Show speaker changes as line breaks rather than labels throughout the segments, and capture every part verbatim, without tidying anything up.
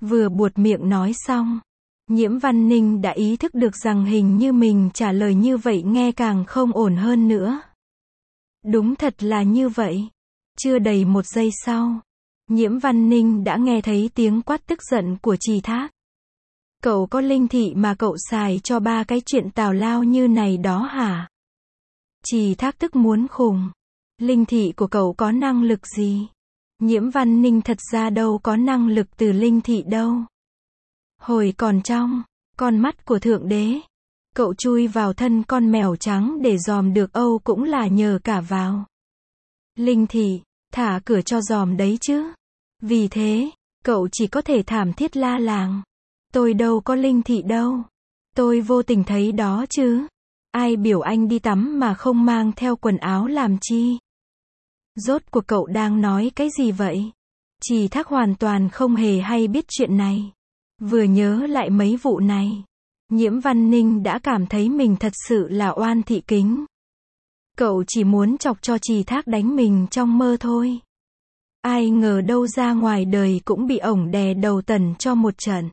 Vừa buột miệng nói xong, Nhiễm Văn Ninh đã ý thức được rằng hình như mình trả lời như vậy nghe càng không ổn hơn nữa. Đúng thật là như vậy. Chưa đầy một giây sau, Nhiễm Văn Ninh đã nghe thấy tiếng quát tức giận của Trì Thác. Cậu có linh thị mà cậu xài cho ba cái chuyện tào lao như này đó hả? Trì Thác tức muốn khùng. Linh thị của cậu có năng lực gì? Nhiễm Văn Ninh thật ra đâu có năng lực từ linh thị đâu. Hồi còn trong con mắt của Thượng Đế, cậu chui vào thân con mèo trắng để dòm được Âu cũng là nhờ cả vào linh thị, thả cửa cho dòm đấy chứ. Vì thế, cậu chỉ có thể thảm thiết la làng. Tôi đâu có linh thị đâu. Tôi vô tình thấy đó chứ. Ai biểu anh đi tắm mà không mang theo quần áo làm chi? Rốt cuộc cậu đang nói cái gì vậy? Trì Thác hoàn toàn không hề hay biết chuyện này. Vừa nhớ lại mấy vụ này, Nhiễm Văn Ninh đã cảm thấy mình thật sự là oan thị kính. Cậu chỉ muốn chọc cho Trì Thác đánh mình trong mơ thôi. Ai ngờ đâu ra ngoài đời cũng bị ổng đè đầu tần cho một trận.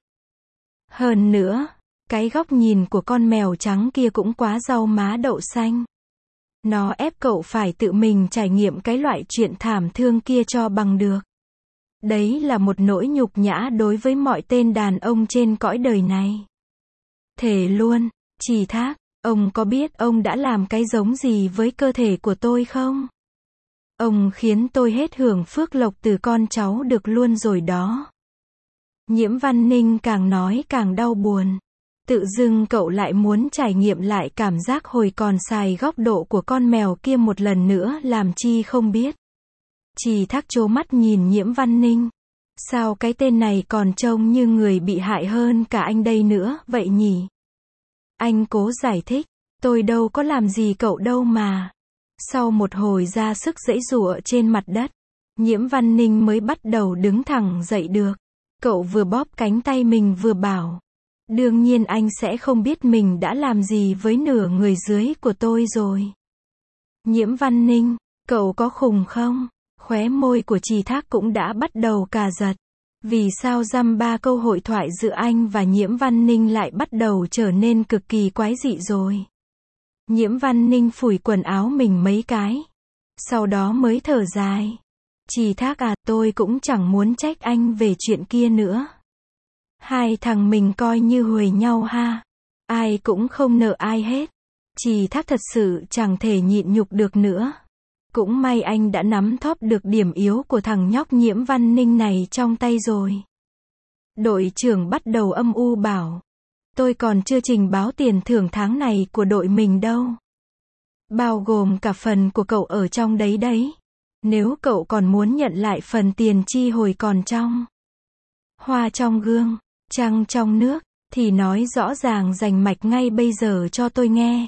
Hơn nữa, cái góc nhìn của con mèo trắng kia cũng quá rau má đậu xanh. Nó ép cậu phải tự mình trải nghiệm cái loại chuyện thảm thương kia cho bằng được. Đấy là một nỗi nhục nhã đối với mọi tên đàn ông trên cõi đời này. Thề luôn, Trì Thác, ông có biết ông đã làm cái giống gì với cơ thể của tôi không? Ông khiến tôi hết hưởng phước lộc từ con cháu được luôn rồi đó. Nhiễm Văn Ninh càng nói càng đau buồn. Tự dưng cậu lại muốn trải nghiệm lại cảm giác hồi còn xài góc độ của con mèo kia một lần nữa làm chi không biết. Trì Thác trố mắt nhìn Nhiễm Văn Ninh. Sao cái tên này còn trông như người bị hại hơn cả anh đây nữa, vậy nhỉ? Anh cố giải thích, tôi đâu có làm gì cậu đâu mà. Sau một hồi ra sức giãy giụa trên mặt đất, Nhiễm Văn Ninh mới bắt đầu đứng thẳng dậy được. Cậu vừa bóp cánh tay mình vừa bảo. Đương nhiên anh sẽ không biết mình đã làm gì với nửa người dưới của tôi rồi. Nhiễm Văn Ninh, cậu có khùng không? Khóe môi của Trì Thác cũng đã bắt đầu cà giật. Vì sao dăm ba câu hội thoại giữa anh và Nhiễm Văn Ninh lại bắt đầu trở nên cực kỳ quái dị rồi. Nhiễm Văn Ninh phủi quần áo mình mấy cái. Sau đó mới thở dài. Trì Thác à, tôi cũng chẳng muốn trách anh về chuyện kia nữa. Hai thằng mình coi như huề nhau ha. Ai cũng không nợ ai hết. Trì Thác thật sự chẳng thể nhịn nhục được nữa. Cũng may anh đã nắm thóp được điểm yếu của thằng nhóc Nhiễm Văn Ninh này trong tay rồi. Đội trưởng bắt đầu âm u bảo. Tôi còn chưa trình báo tiền thưởng tháng này của đội mình đâu. Bao gồm cả phần của cậu ở trong đấy đấy. Nếu cậu còn muốn nhận lại phần tiền chi hồi còn trong hoa trong gương, trăng trong nước, thì nói rõ ràng rành mạch ngay bây giờ cho tôi nghe.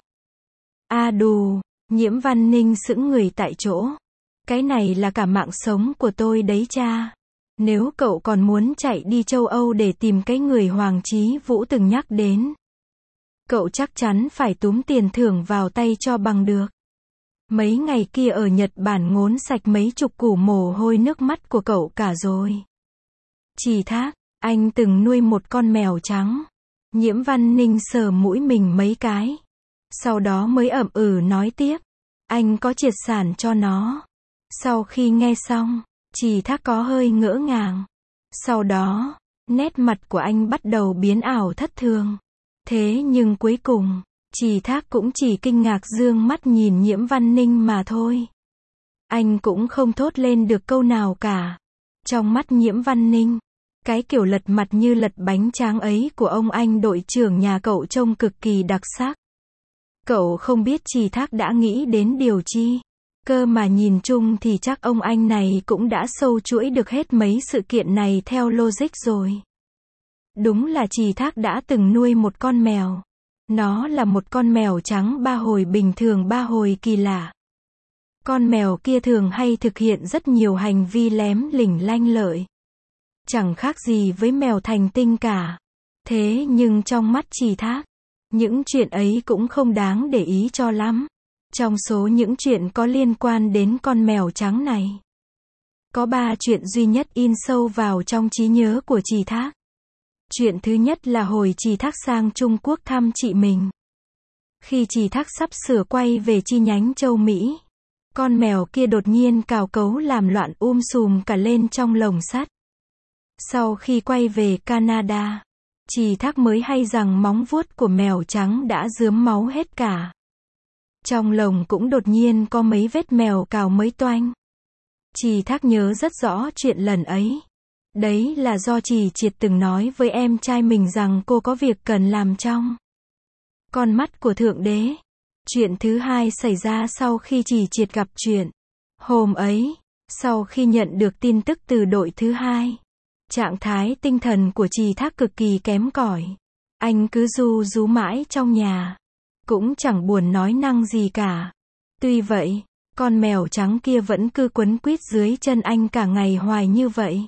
A đù, Nhiễm Văn Ninh sững người tại chỗ. Cái này là cả mạng sống của tôi đấy cha. Nếu cậu còn muốn chạy đi châu Âu để tìm cái người Hoàng Chí Vũ từng nhắc đến, cậu chắc chắn phải túm tiền thưởng vào tay cho bằng được. Mấy ngày kia ở Nhật Bản ngốn sạch mấy chục củ mồ hôi nước mắt của cậu cả rồi. Trì Thác, anh từng nuôi một con mèo trắng. Nhiễm Văn Ninh sờ mũi mình mấy cái. Sau đó mới ậm ừ nói tiếp. Anh có triệt sản cho nó. Sau khi nghe xong, Trì Thác có hơi ngỡ ngàng. Sau đó, nét mặt của anh bắt đầu biến ảo thất thường. Thế nhưng cuối cùng, Trì Thác cũng chỉ kinh ngạc dương mắt nhìn Nhiễm Văn Ninh mà thôi. Anh cũng không thốt lên được câu nào cả. Trong mắt Nhiễm Văn Ninh, cái kiểu lật mặt như lật bánh tráng ấy của ông anh đội trưởng nhà cậu trông cực kỳ đặc sắc. Cậu không biết Trì Thác đã nghĩ đến điều chi. Cơ mà nhìn chung thì chắc ông anh này cũng đã sâu chuỗi được hết mấy sự kiện này theo logic rồi. Đúng là Trì Thác đã từng nuôi một con mèo. Nó là một con mèo trắng ba hồi bình thường ba hồi kỳ lạ. Con mèo kia thường hay thực hiện rất nhiều hành vi lém lỉnh lanh lợi. Chẳng khác gì với mèo thành tinh cả. Thế nhưng trong mắt Trì Thác, những chuyện ấy cũng không đáng để ý cho lắm. Trong số những chuyện có liên quan đến con mèo trắng này, có ba chuyện duy nhất in sâu vào trong trí nhớ của Trì Thác. Chuyện thứ nhất là hồi Trì Thác sang Trung Quốc thăm chị mình. Khi Trì Thác sắp sửa quay về chi nhánh châu Mỹ, con mèo kia đột nhiên cào cấu làm loạn um sùm cả lên trong lồng sắt. Sau khi quay về Canada, Trì Thác mới hay rằng móng vuốt của mèo trắng đã rướm máu hết cả. Trong lồng cũng đột nhiên có mấy vết mèo cào mới toanh. Trì Thác nhớ rất rõ chuyện lần ấy. Đấy là do Trì Triệt từng nói với em trai mình rằng cô có việc cần làm trong con mắt của Thượng Đế. Chuyện thứ hai xảy ra sau khi Trì Triệt gặp chuyện. Hôm ấy, sau khi nhận được tin tức từ đội thứ hai, trạng thái tinh thần của Trì Thác cực kỳ kém cỏi. Anh cứ ru rú mãi trong nhà, cũng chẳng buồn nói năng gì cả. Tuy vậy, con mèo trắng kia vẫn cứ quấn quýt dưới chân anh cả ngày hoài như vậy.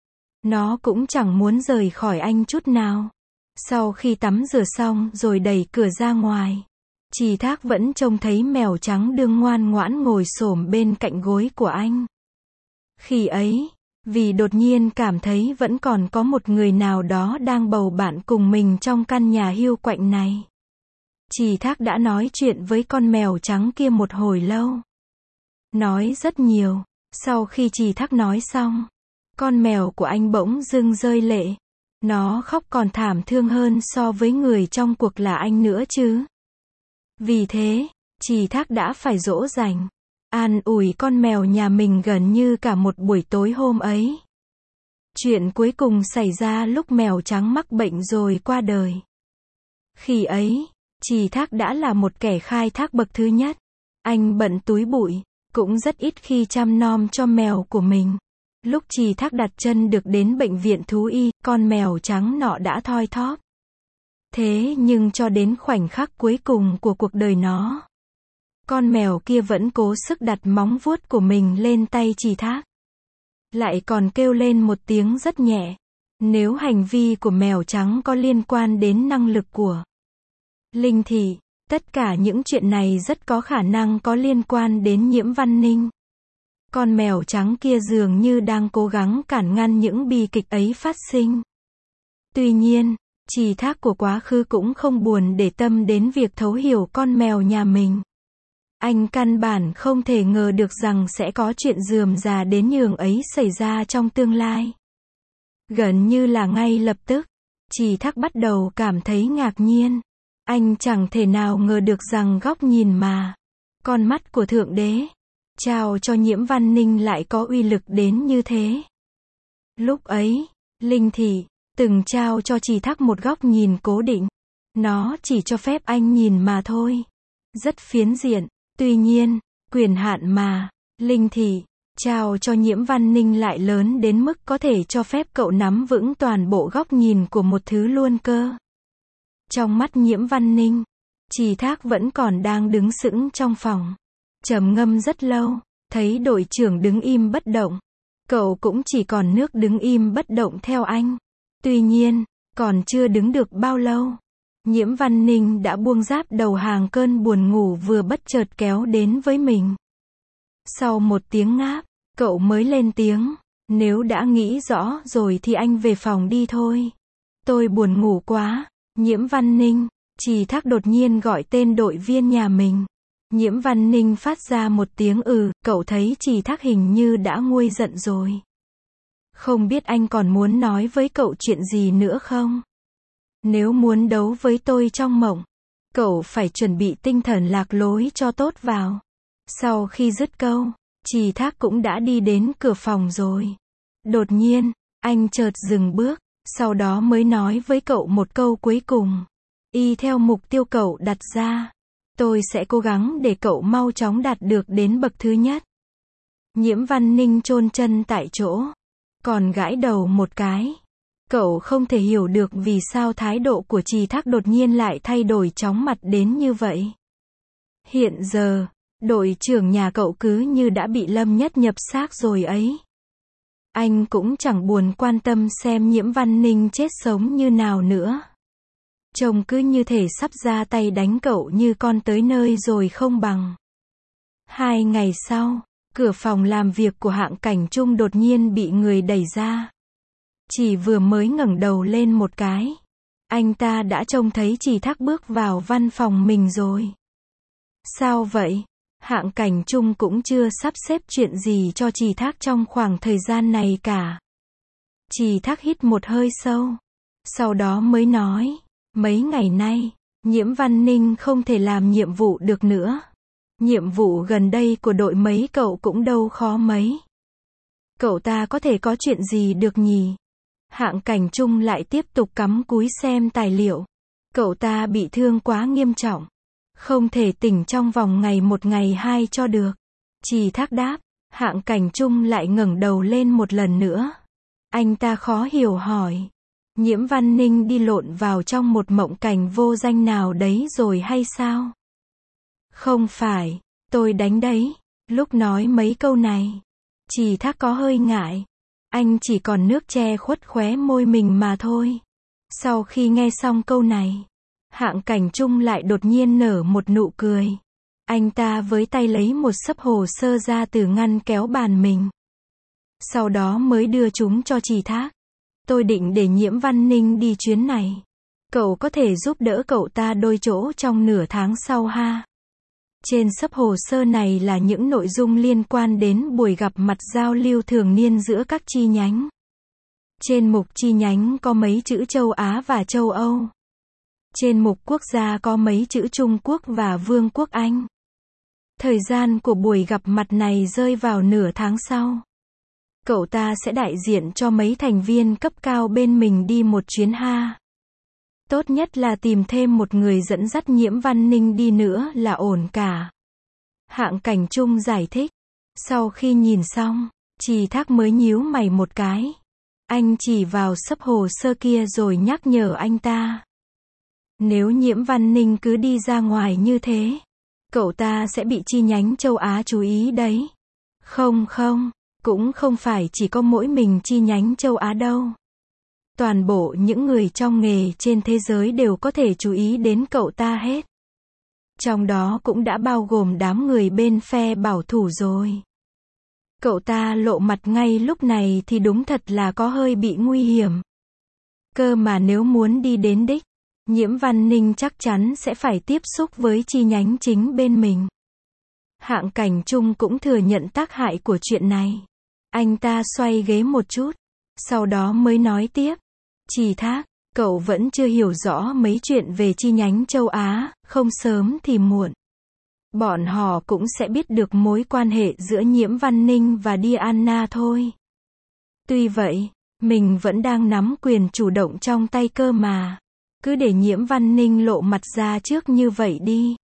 Nó cũng chẳng muốn rời khỏi anh chút nào. Sau khi tắm rửa xong rồi đẩy cửa ra ngoài, Trì Thác vẫn trông thấy mèo trắng đương ngoan ngoãn ngồi xổm bên cạnh gối của anh. Khi ấy, vì đột nhiên cảm thấy vẫn còn có một người nào đó đang bầu bạn cùng mình trong căn nhà hiu quạnh này, Trì Thác đã nói chuyện với con mèo trắng kia một hồi lâu. Nói rất nhiều. Sau khi Trì Thác nói xong, con mèo của anh bỗng dưng rơi lệ. Nó khóc còn thảm thương hơn so với người trong cuộc là anh nữa chứ. Vì thế, Trì Thác đã phải dỗ dành, an ủi con mèo nhà mình gần như cả một buổi tối hôm ấy. Chuyện cuối cùng xảy ra lúc mèo trắng mắc bệnh rồi qua đời. Khi ấy, Trì Thác đã là một kẻ khai thác bậc thứ nhất. Anh bận túi bụi, cũng rất ít khi chăm nom cho mèo của mình. Lúc Trì Thác đặt chân được đến bệnh viện thú y, con mèo trắng nọ đã thoi thóp. Thế nhưng cho đến khoảnh khắc cuối cùng của cuộc đời nó, con mèo kia vẫn cố sức đặt móng vuốt của mình lên tay Trì Thác. Lại còn kêu lên một tiếng rất nhẹ. Nếu hành vi của mèo trắng có liên quan đến năng lực của Linh Thị, tất cả những chuyện này rất có khả năng có liên quan đến Nhiễm Văn Ninh. Con mèo trắng kia dường như đang cố gắng cản ngăn những bi kịch ấy phát sinh. Tuy nhiên, Trì Thác của quá khứ cũng không buồn để tâm đến việc thấu hiểu con mèo nhà mình. Anh căn bản không thể ngờ được rằng sẽ có chuyện rườm rà đến nhường ấy xảy ra trong tương lai. Gần như là ngay lập tức, Trì Thác bắt đầu cảm thấy ngạc nhiên. Anh chẳng thể nào ngờ được rằng góc nhìn mà con mắt của Thượng Đế trao cho Nhiễm Văn Ninh lại có uy lực đến như thế. Lúc ấy, Linh Thị từng trao cho Trì Thác một góc nhìn cố định. Nó chỉ cho phép anh nhìn mà thôi. Rất phiến diện. Tuy nhiên, quyền hạn mà Linh Thị trao cho Nhiễm Văn Ninh lại lớn đến mức có thể cho phép cậu nắm vững toàn bộ góc nhìn của một thứ luôn cơ. Trong mắt Nhiễm Văn Ninh, Trì Thác vẫn còn đang đứng sững trong phòng, trầm ngâm rất lâu. Thấy đội trưởng đứng im bất động, cậu cũng chỉ còn nước đứng im bất động theo anh. Tuy nhiên, còn chưa đứng được bao lâu, Nhiễm Văn Ninh đã buông giáp đầu hàng cơn buồn ngủ vừa bất chợt kéo đến với mình. Sau một tiếng ngáp, cậu mới lên tiếng, nếu đã nghĩ rõ rồi thì anh về phòng đi thôi. Tôi buồn ngủ quá. Nhiễm Văn Ninh. Trì Thác đột nhiên gọi tên đội viên nhà mình. Nhiễm Văn Ninh phát ra một tiếng ừ, cậu thấy Trì Thác hình như đã nguôi giận rồi. Không biết anh còn muốn nói với cậu chuyện gì nữa không? Nếu muốn đấu với tôi trong mộng, cậu phải chuẩn bị tinh thần lạc lối cho tốt vào. Sau khi dứt câu, Trì Thác cũng đã đi đến cửa phòng rồi. Đột nhiên, anh chợt dừng bước, sau đó mới nói với cậu một câu cuối cùng. Y theo mục tiêu cậu đặt ra, tôi sẽ cố gắng để cậu mau chóng đạt được đến bậc thứ nhất. Nhiễm Văn Ninh chôn chân tại chỗ, còn gãi đầu một cái. Cậu không thể hiểu được vì sao thái độ của Trì Thác đột nhiên lại thay đổi chóng mặt đến như vậy. Hiện giờ, đội trưởng nhà cậu cứ như đã bị Lâm Nhất nhập xác rồi ấy. Anh cũng chẳng buồn quan tâm xem Nhiễm Văn Ninh chết sống như nào nữa. Trông cứ như thể sắp ra tay đánh cậu như con tới nơi rồi không bằng. Hai ngày sau, cửa phòng làm việc của Hạng Cảnh Trung đột nhiên bị người đẩy ra. Chỉ vừa mới ngẩng đầu lên một cái, anh ta đã trông thấy Trì Thác bước vào văn phòng mình rồi. Sao vậy? Hạng Cảnh Trung cũng chưa sắp xếp chuyện gì cho Trì Thác trong khoảng thời gian này cả. Trì Thác hít một hơi sâu, sau đó mới nói, mấy ngày nay, Nhiễm Văn Ninh không thể làm nhiệm vụ được nữa. Nhiệm vụ gần đây của đội mấy cậu cũng đâu khó mấy. Cậu ta có thể có chuyện gì được nhỉ? Hạng Cảnh Trung lại tiếp tục cắm cúi xem tài liệu. Cậu ta bị thương quá nghiêm trọng, không thể tỉnh trong vòng ngày một ngày hai cho được. Trì Thác đáp. Hạng Cảnh Trung lại ngẩng đầu lên một lần nữa. Anh ta khó hiểu hỏi, Nhiễm Văn Ninh đi lộn vào trong một mộng cảnh vô danh nào đấy rồi hay sao? Không phải, tôi đánh đấy. Lúc nói mấy câu này, Trì Thác có hơi ngại. Anh chỉ còn nước che khuất khóe môi mình mà thôi. Sau khi nghe xong câu này, Hạng Cảnh Trung lại đột nhiên nở một nụ cười. Anh ta với tay lấy một xấp hồ sơ ra từ ngăn kéo bàn mình. Sau đó mới đưa chúng cho Trì Thác. Tôi định để Nhiễm Văn Ninh đi chuyến này. Cậu có thể giúp đỡ cậu ta đôi chỗ trong nửa tháng sau ha. Trên xấp hồ sơ này là những nội dung liên quan đến buổi gặp mặt giao lưu thường niên giữa các chi nhánh. Trên mục chi nhánh có mấy chữ châu Á và châu Âu. Trên mục quốc gia có mấy chữ Trung Quốc và Vương quốc Anh. Thời gian của buổi gặp mặt này rơi vào nửa tháng sau. Cậu ta sẽ đại diện cho mấy thành viên cấp cao bên mình đi một chuyến ha. Tốt nhất là tìm thêm một người dẫn dắt Nhiễm Văn Ninh đi nữa là ổn cả. Hạng Cảnh Trung giải thích. Sau khi nhìn xong, Trì Thác mới nhíu mày một cái. Anh chỉ vào xấp hồ sơ kia rồi nhắc nhở anh ta. Nếu Nhiễm Văn Ninh cứ đi ra ngoài như thế, cậu ta sẽ bị chi nhánh châu Á chú ý đấy. Không không, cũng không phải chỉ có mỗi mình chi nhánh châu Á đâu. Toàn bộ những người trong nghề trên thế giới đều có thể chú ý đến cậu ta hết. Trong đó cũng đã bao gồm đám người bên phe bảo thủ rồi. Cậu ta lộ mặt ngay lúc này thì đúng thật là có hơi bị nguy hiểm. Cơ mà nếu muốn đi đến đích, Nhiễm Văn Ninh chắc chắn sẽ phải tiếp xúc với chi nhánh chính bên mình. Hạng Cảnh Trung cũng thừa nhận tác hại của chuyện này. Anh ta xoay ghế một chút, sau đó mới nói tiếp. Trì Thác, cậu vẫn chưa hiểu rõ mấy chuyện về chi nhánh châu Á, không sớm thì muộn. Bọn họ cũng sẽ biết được mối quan hệ giữa Nhiễm Văn Ninh và Diana thôi. Tuy vậy, mình vẫn đang nắm quyền chủ động trong tay cơ mà. Cứ để Nhiễm Văn Ninh lộ mặt ra trước như vậy đi.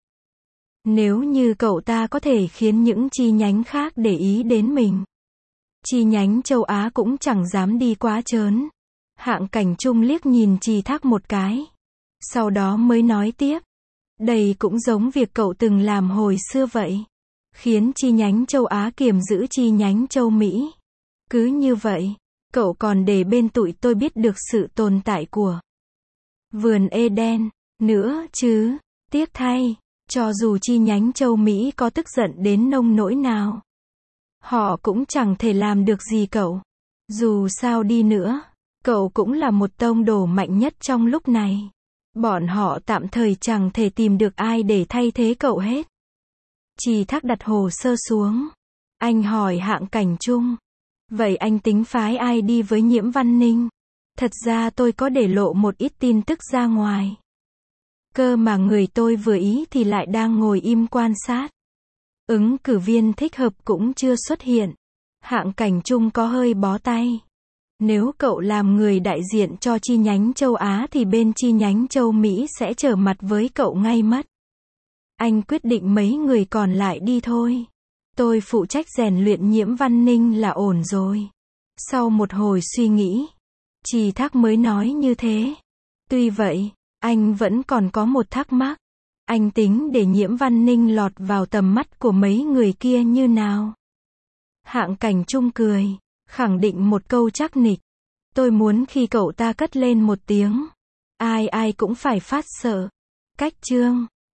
Nếu như cậu ta có thể khiến những chi nhánh khác để ý đến mình, chi nhánh châu Á cũng chẳng dám đi quá trớn. Hạng Cảnh Trung liếc nhìn Trì Thác một cái. Sau đó mới nói tiếp. Đây cũng giống việc cậu từng làm hồi xưa vậy. Khiến chi nhánh châu Á kiềm giữ chi nhánh châu Mỹ. Cứ như vậy, cậu còn để bên tụi tôi biết được sự tồn tại của vườn Eden nữa chứ. Tiếc thay, cho dù chi nhánh châu Mỹ có tức giận đến nông nỗi nào, họ cũng chẳng thể làm được gì cậu. Dù sao đi nữa, cậu cũng là một tông đồ mạnh nhất trong lúc này. Bọn họ tạm thời chẳng thể tìm được ai để thay thế cậu hết. Trì Thác đặt hồ sơ xuống. Anh hỏi Hạng Cảnh Trung. Vậy anh tính phái ai đi với Nhiễm Văn Ninh? Thật ra tôi có để lộ một ít tin tức ra ngoài. Cơ mà người tôi vừa ý thì lại đang ngồi im quan sát. Ứng cử viên thích hợp cũng chưa xuất hiện. Hạng Cảnh Trung có hơi bó tay. Nếu cậu làm người đại diện cho chi nhánh châu Á thì bên chi nhánh châu Mỹ sẽ trở mặt với cậu ngay mất. Anh quyết định mấy người còn lại đi thôi. Tôi phụ trách rèn luyện Nhiễm Văn Ninh là ổn rồi. Sau một hồi suy nghĩ, Trì Thác mới nói như thế. Tuy vậy, anh vẫn còn có một thắc mắc. Anh tính để Nhiễm Văn Ninh lọt vào tầm mắt của mấy người kia như nào? Hạng Cảnh Trung cười, khẳng định một câu chắc nịch. Tôi muốn khi cậu ta cất lên một tiếng, ai ai cũng phải phát sợ. Cách chương